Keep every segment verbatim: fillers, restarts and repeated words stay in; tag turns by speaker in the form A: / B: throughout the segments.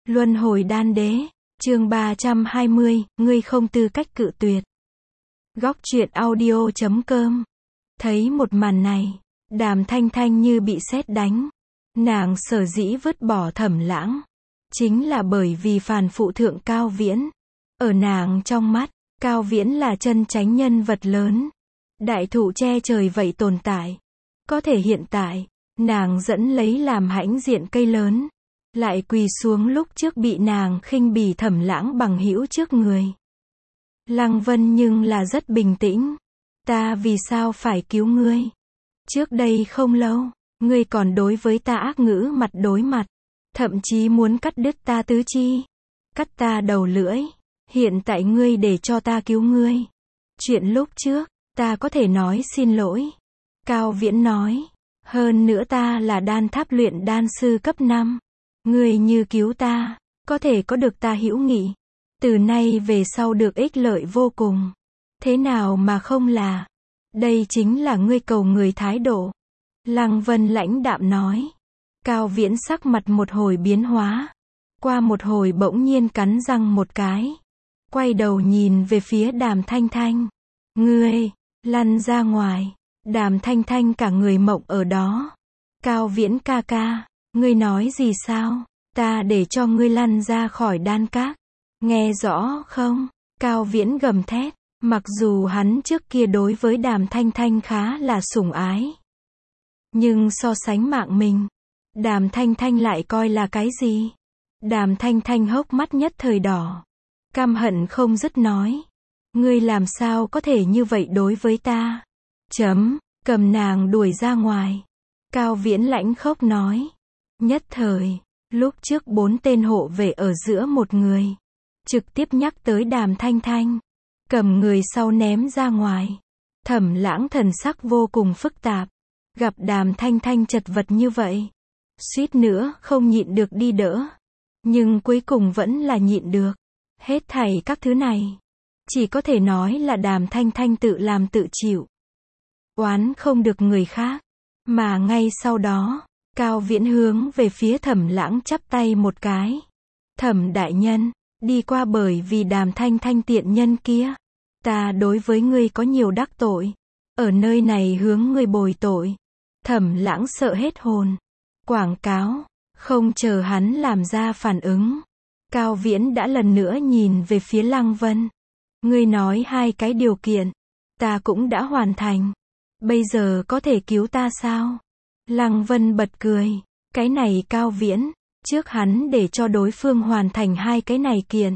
A: Luân hồi đan đế, chương ba trăm hai mươi, ngươi không tư cách cự tuyệt. Góc truyện audio chấm com. Thấy một màn này, Đàm Thanh Thanh như bị sét đánh. Nàng sở dĩ vứt bỏ Thẩm Lãng, chính là bởi vì phản phụ thượng Cao Viễn. Ở nàng trong mắt, Cao Viễn là chân chánh nhân vật lớn, đại thụ che trời vậy tồn tại. Có thể hiện tại, nàng dẫn lấy làm hãnh diện cây lớn, lại quỳ xuống lúc trước bị nàng khinh bỉ Thẩm Lãng bằng hữu trước người. Lăng Vân nhưng là rất bình tĩnh. Ta vì sao phải cứu ngươi? Trước đây không lâu, ngươi còn đối với ta ác ngữ mặt đối mặt, thậm chí muốn cắt đứt ta tứ chi, cắt ta đầu lưỡi. Hiện tại ngươi để cho ta cứu ngươi. Chuyện lúc trước, ta có thể nói xin lỗi. Cao Viễn nói, hơn nữa ta là đan tháp luyện đan sư cấp năm. Ngươi như cứu ta, có thể có được ta hữu nghị. Từ nay về sau được ích lợi vô cùng. Thế nào mà không là? Đây chính là ngươi cầu người thái độ. Lăng Vân lãnh đạm nói. Cao Viễn sắc mặt một hồi biến hóa. Qua một hồi bỗng nhiên cắn răng một cái. Quay đầu nhìn về phía Đàm Thanh Thanh. Ngươi, lăn ra ngoài. Đàm Thanh Thanh cả người mộng ở đó. Cao Viễn ca ca, ngươi nói gì sao? Ta để cho ngươi lăn ra khỏi đan các. Nghe rõ không? Cao Viễn gầm thét. Mặc dù hắn trước kia đối với Đàm Thanh Thanh khá là sủng ái, nhưng so sánh mạng mình, Đàm Thanh Thanh lại coi là cái gì? Đàm Thanh Thanh hốc mắt nhất thời đỏ, căm hận không dứt nói. Ngươi làm sao có thể như vậy đối với ta? Chấm, cầm nàng đuổi ra ngoài. Cao Viễn lãnh khốc nói. Nhất thời, lúc trước bốn tên hộ vệ ở giữa một người, trực tiếp nhắc tới Đàm Thanh Thanh, cầm người sau ném ra ngoài. Thẩm Lãng thần sắc vô cùng phức tạp, gặp Đàm Thanh Thanh chật vật như vậy, suýt nữa không nhịn được đi đỡ, nhưng cuối cùng vẫn là nhịn được. Hết thảy các thứ này, chỉ có thể nói là Đàm Thanh Thanh tự làm tự chịu, oán không được người khác. Mà ngay sau đó, Cao Viễn hướng về phía Thẩm Lãng chắp tay một cái. Thẩm đại nhân, đi qua bởi vì Đàm Thanh Thanh tiện nhân kia, ta đối với ngươi có nhiều đắc tội, ở nơi này hướng ngươi bồi tội. Thẩm Lãng sợ hết hồn. Quảng cáo, không chờ hắn làm ra phản ứng, Cao Viễn đã lần nữa nhìn về phía Lăng Vân. Ngươi nói hai cái điều kiện, ta cũng đã hoàn thành. Bây giờ có thể cứu ta sao? Lăng Vân bật cười. Cái này Cao Viễn, trước hắn để cho đối phương hoàn thành hai cái này kiện,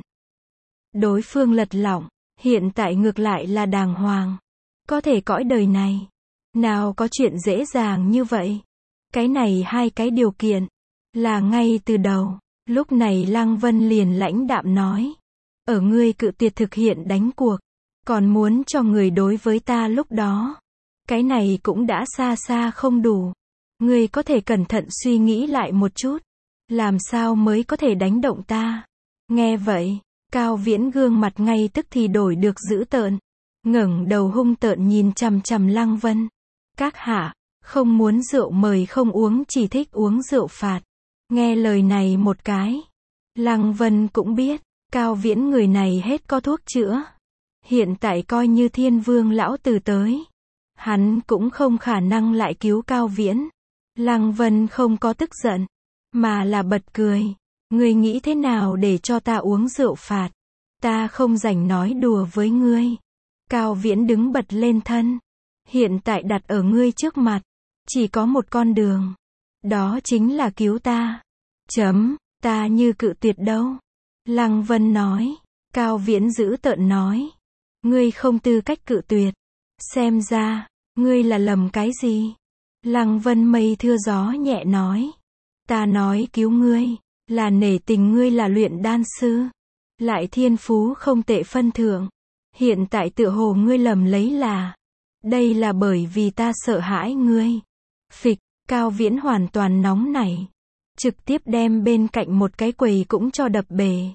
A: đối phương lật lọng, hiện tại ngược lại là đàng hoàng. Có thể cõi đời này, nào có chuyện dễ dàng như vậy. Cái này hai cái điều kiện, là ngay từ đầu. Lúc này Lăng Vân liền lãnh đạm nói. Ở ngươi cự tuyệt thực hiện đánh cuộc, còn muốn cho người đối với ta lúc đó, cái này cũng đã xa xa không đủ. Ngươi có thể cẩn thận suy nghĩ lại một chút, làm sao mới có thể đánh động ta. Nghe vậy, Cao Viễn gương mặt ngay tức thì đổi được dữ tợn, ngẩng đầu hung tợn nhìn chằm chằm Lăng Vân. Các hạ, không muốn rượu mời không uống, chỉ thích uống rượu phạt. Nghe lời này một cái, Lăng Vân cũng biết, Cao Viễn người này hết có thuốc chữa. Hiện tại coi như Thiên Vương lão tử tới, hắn cũng không khả năng lại cứu Cao Viễn. Lăng Vân không có tức giận, mà là bật cười. Ngươi nghĩ thế nào để cho ta uống rượu phạt? Ta không rảnh nói đùa với ngươi. Cao Viễn đứng bật lên thân. Hiện tại đặt ở ngươi trước mặt, chỉ có một con đường. Đó chính là cứu ta. Chấm, ta như cự tuyệt đâu. Lăng Vân nói. Cao Viễn giữ tợn nói. Ngươi không tư cách cự tuyệt. Xem ra, ngươi là lầm cái gì? Lăng Vân mây thưa gió nhẹ nói. Ta nói cứu ngươi, là nể tình ngươi là luyện đan sư, lại thiên phú không tệ phân thượng. Hiện tại tựa hồ ngươi lầm lấy là, đây là bởi vì ta sợ hãi ngươi. Phịch, Cao Viễn hoàn toàn nóng nảy, trực tiếp đem bên cạnh một cái quầy cũng cho đập bể.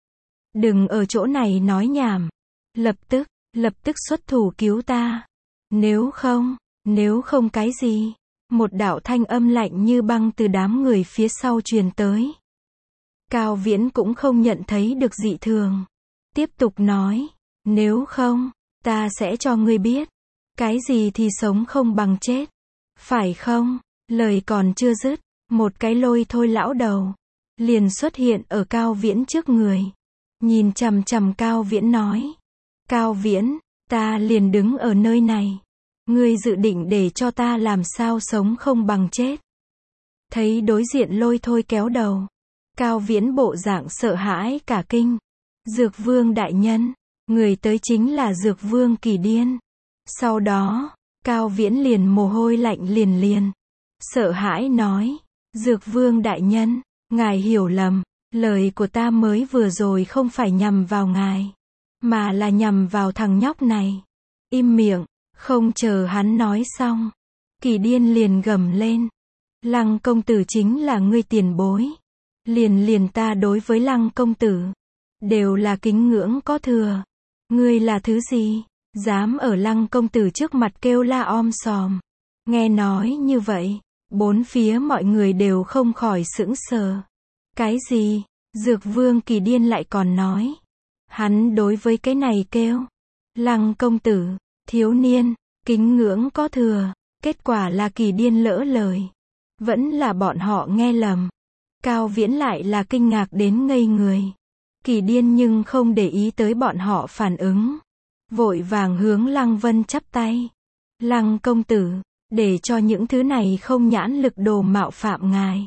A: Đừng ở chỗ này nói nhảm, lập tức, lập tức xuất thủ cứu ta. Nếu không, nếu không cái gì? Một đạo thanh âm lạnh như băng từ đám người phía sau truyền tới. Cao Viễn cũng không nhận thấy được dị thường. Tiếp tục nói, nếu không, ta sẽ cho ngươi biết. Cái gì thì sống không bằng chết. Phải không? Lời còn chưa dứt, một cái lôi thôi lão đầu liền xuất hiện ở Cao Viễn trước người. Nhìn chằm chằm Cao Viễn nói. Cao Viễn, ta liền đứng ở nơi này. Ngươi dự định để cho ta làm sao sống không bằng chết. Thấy đối diện lôi thôi kéo đầu. Cao Viễn bộ dạng sợ hãi cả kinh. Dược Vương đại nhân, người tới chính là Dược Vương Kỳ Điên. Sau đó, Cao Viễn liền mồ hôi lạnh liền liền. Sợ hãi nói, Dược Vương đại nhân, ngài hiểu lầm, lời của ta mới vừa rồi không phải nhằm vào ngài, mà là nhằm vào thằng nhóc này. Im miệng, không chờ hắn nói xong. Kỳ Điên liền gầm lên. Lăng công tử chính là ngươi tiền bối. Liền liền ta đối với Lăng công tử, đều là kính ngưỡng có thừa. Ngươi là thứ gì? Dám ở Lăng công tử trước mặt kêu la om sòm. Nghe nói như vậy, bốn phía mọi người đều không khỏi sững sờ. Cái gì? Dược Vương Kỳ Điên lại còn nói. Hắn đối với cái này kêu. Lăng công tử, thiếu niên, kính ngưỡng có thừa. Kết quả là Kỳ Điên lỡ lời. Vẫn là bọn họ nghe lầm. Cao Viễn lại là kinh ngạc đến ngây người. Kỳ Điên nhưng không để ý tới bọn họ phản ứng. Vội vàng hướng Lăng Vân chắp tay. Lăng công tử, để cho những thứ này không nhãn lực đồ mạo phạm ngài.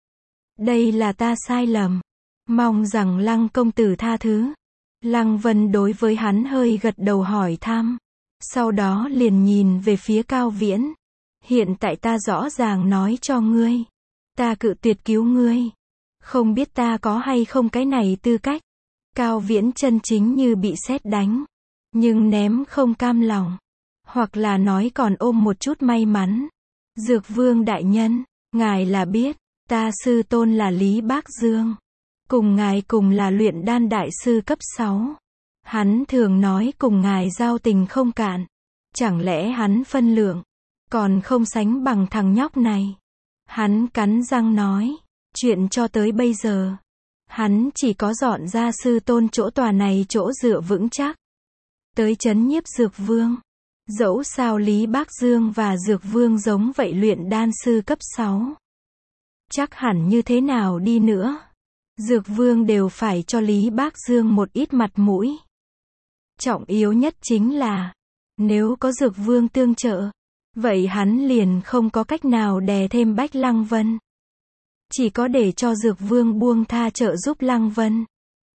A: Đây là ta sai lầm. Mong rằng Lăng công tử tha thứ. Lăng Vân đối với hắn hơi gật đầu hỏi thăm. Sau đó liền nhìn về phía Cao Viễn. Hiện tại ta rõ ràng nói cho ngươi. Ta cự tuyệt cứu ngươi. Không biết ta có hay không cái này tư cách. Cao Viễn chân chính như bị sét đánh. Nhưng ném không cam lòng. Hoặc là nói còn ôm một chút may mắn. Dược Vương đại nhân, ngài là biết, ta sư tôn là Lý Bác Dương. Cùng ngài cùng là luyện đan đại sư cấp sáu. Hắn thường nói cùng ngài giao tình không cạn. Chẳng lẽ hắn phân lượng còn không sánh bằng thằng nhóc này. Hắn cắn răng nói, chuyện cho tới bây giờ, hắn chỉ có dọn ra sư tôn chỗ tòa này chỗ dựa vững chắc. Tới trấn nhiếp Dược Vương. Dẫu sao Lý Bác Dương và Dược Vương giống vậy luyện đan sư cấp sáu. Chắc hẳn như thế nào đi nữa, Dược Vương đều phải cho Lý Bác Dương một ít mặt mũi. Trọng yếu nhất chính là, nếu có Dược Vương tương trợ, vậy hắn liền không có cách nào đè thêm Bách Lăng Vân. Chỉ có để cho Dược Vương buông tha trợ giúp Lăng Vân.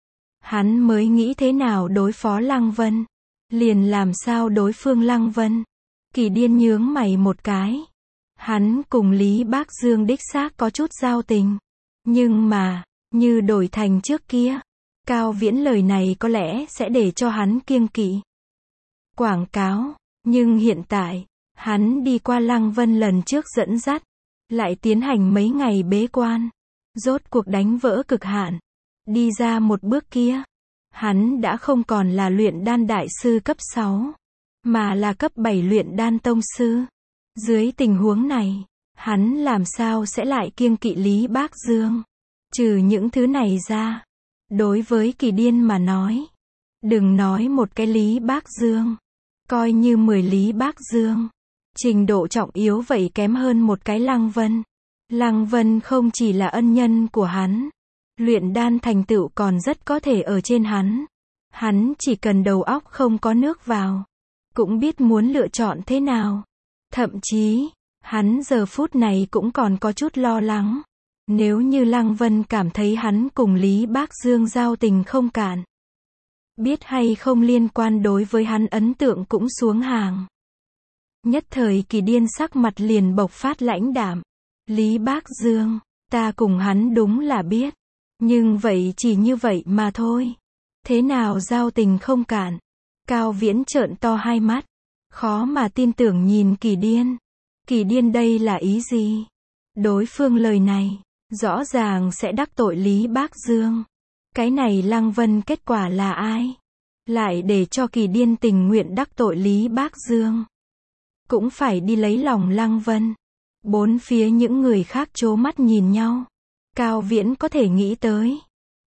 A: Hắn mới nghĩ thế nào đối phó Lăng Vân. Liền làm sao đối phương Lăng Vân. Kỳ Điên nhướng mày một cái. Hắn cùng Lý Bác Dương đích xác có chút giao tình. Nhưng mà, như đổi thành trước kia, Cao Viễn lời này có lẽ sẽ để cho hắn kiêng kỵ. Quảng cáo. Nhưng hiện tại, hắn đi qua Lăng Vân lần trước dẫn dắt, lại tiến hành mấy ngày bế quan. Rốt cuộc đánh vỡ cực hạn. Đi ra một bước kia. Hắn đã không còn là luyện đan đại sư cấp sáu, mà là cấp bảy luyện đan tông sư. Dưới tình huống này, hắn làm sao sẽ lại kiêng kỵ Lý Bác Dương. Trừ những thứ này ra, đối với Kỳ Điên mà nói, đừng nói một cái Lý Bác Dương, coi như mười Lý Bác Dương, trình độ trọng yếu vậy kém hơn một cái Lăng Vân. Lăng Vân không chỉ là ân nhân của hắn, luyện đan thành tựu còn rất có thể ở trên hắn. Hắn chỉ cần đầu óc không có nước vào, cũng biết muốn lựa chọn thế nào. Thậm chí, hắn giờ phút này cũng còn có chút lo lắng. Nếu như Lăng Vân cảm thấy hắn cùng Lý Bác Dương giao tình không cạn, biết hay không liên quan đối với hắn ấn tượng cũng xuống hàng. Nhất thời Kỳ Điên sắc mặt liền bộc phát lãnh đạm. Lý Bác Dương, ta cùng hắn đúng là biết. Nhưng vậy chỉ như vậy mà thôi. Thế nào giao tình không cạn? Cao Viễn trợn to hai mắt. Khó mà tin tưởng nhìn Kỳ Điên. Kỳ Điên đây là ý gì? Đối phương lời này, rõ ràng sẽ đắc tội Lý Bác Dương. Cái này Lăng Vân kết quả là ai? Lại để cho Kỳ Điên tình nguyện đắc tội Lý Bác Dương. Cũng phải đi lấy lòng Lăng Vân. Bốn phía những người khác trố mắt nhìn nhau. Cao Viễn có thể nghĩ tới,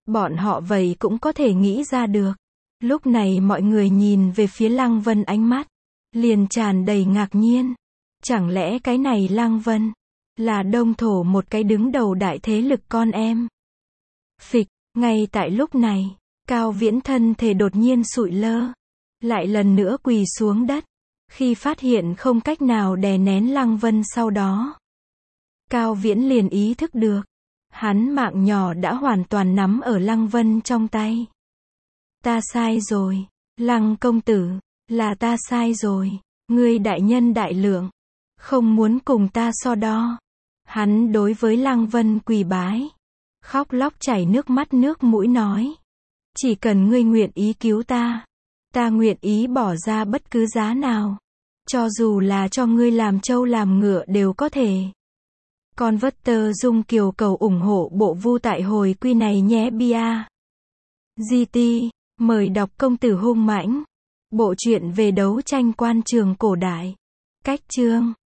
A: Bọn họ vậy cũng có thể nghĩ ra được. Lúc này mọi người nhìn về phía Lăng Vân, ánh mắt liền tràn đầy ngạc nhiên. Chẳng lẽ cái này Lăng Vân là Đông Thổ, một cái đứng đầu đại thế lực con em? Phịch, ngay tại lúc này, Cao Viễn thân thể đột nhiên sụi lơ, lại lần nữa quỳ xuống đất. Khi phát hiện không cách nào đè nén Lăng Vân sau đó, Cao Viễn liền ý thức được, hắn mạng nhỏ đã hoàn toàn nắm ở Lăng Vân trong tay. Ta sai rồi, Lăng công tử, là ta sai rồi, ngươi đại nhân đại lượng, không muốn cùng ta so đo. Hắn đối với Lăng Vân quỳ bái, khóc lóc chảy nước mắt nước mũi nói, chỉ cần ngươi nguyện ý cứu ta, ta nguyện ý bỏ ra bất cứ giá nào, cho dù là cho ngươi làm trâu làm ngựa đều có thể. Con vất tơ Dung Kiều cầu ủng hộ bộ vu tại hồi quy này nhé bia. giê tê, mời đọc Công tử hung mãnh. Bộ truyện về đấu tranh quan trường cổ đại. Cách chương